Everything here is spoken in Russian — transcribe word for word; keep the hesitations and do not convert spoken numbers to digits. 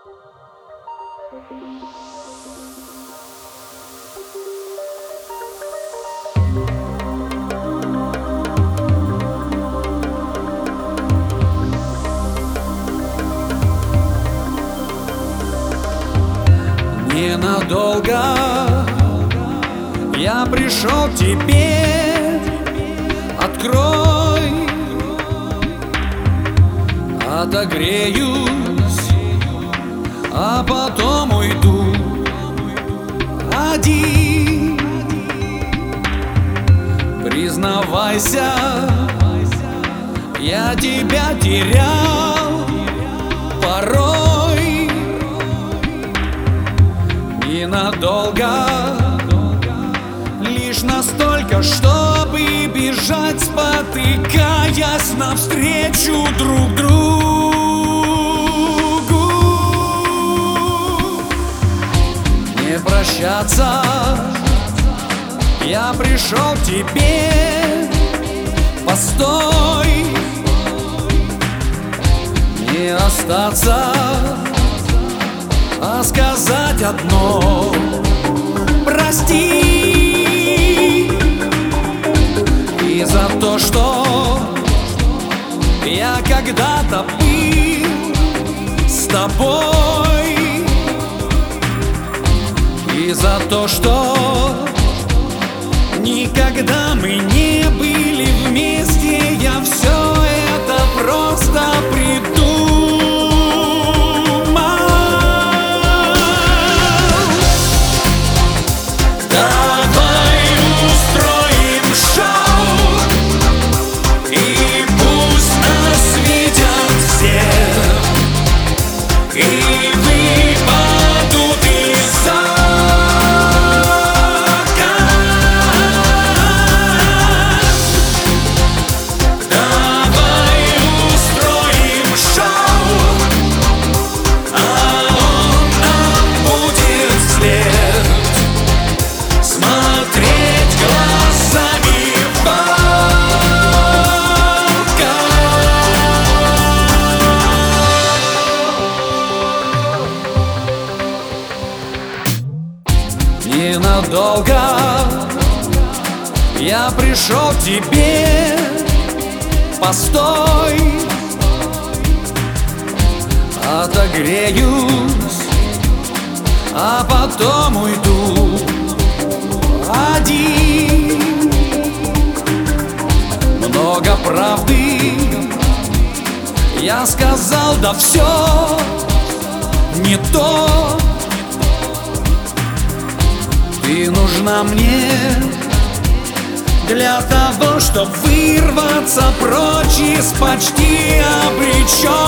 Ненадолго я пришел к тебе, открой, отогреюсь, а потом уйду один. Признавайся, я тебя терял порой. Ненадолго, лишь настолько, чтобы бежать, спотыкаясь навстречу друг другу. Не прощаться, я пришел к тебе, постой, не остаться, а сказать одно: прости. И за то, что я когда-то был с тобой, и за то, что никогда мы не были вместе, я все это просто придумал. Ненадолго я пришел к тебе, постой, отогреюсь, а потом уйду один. Много правды я сказал, да все не то. Ты нужна мне для того, чтобы вырваться прочь из почти обреченного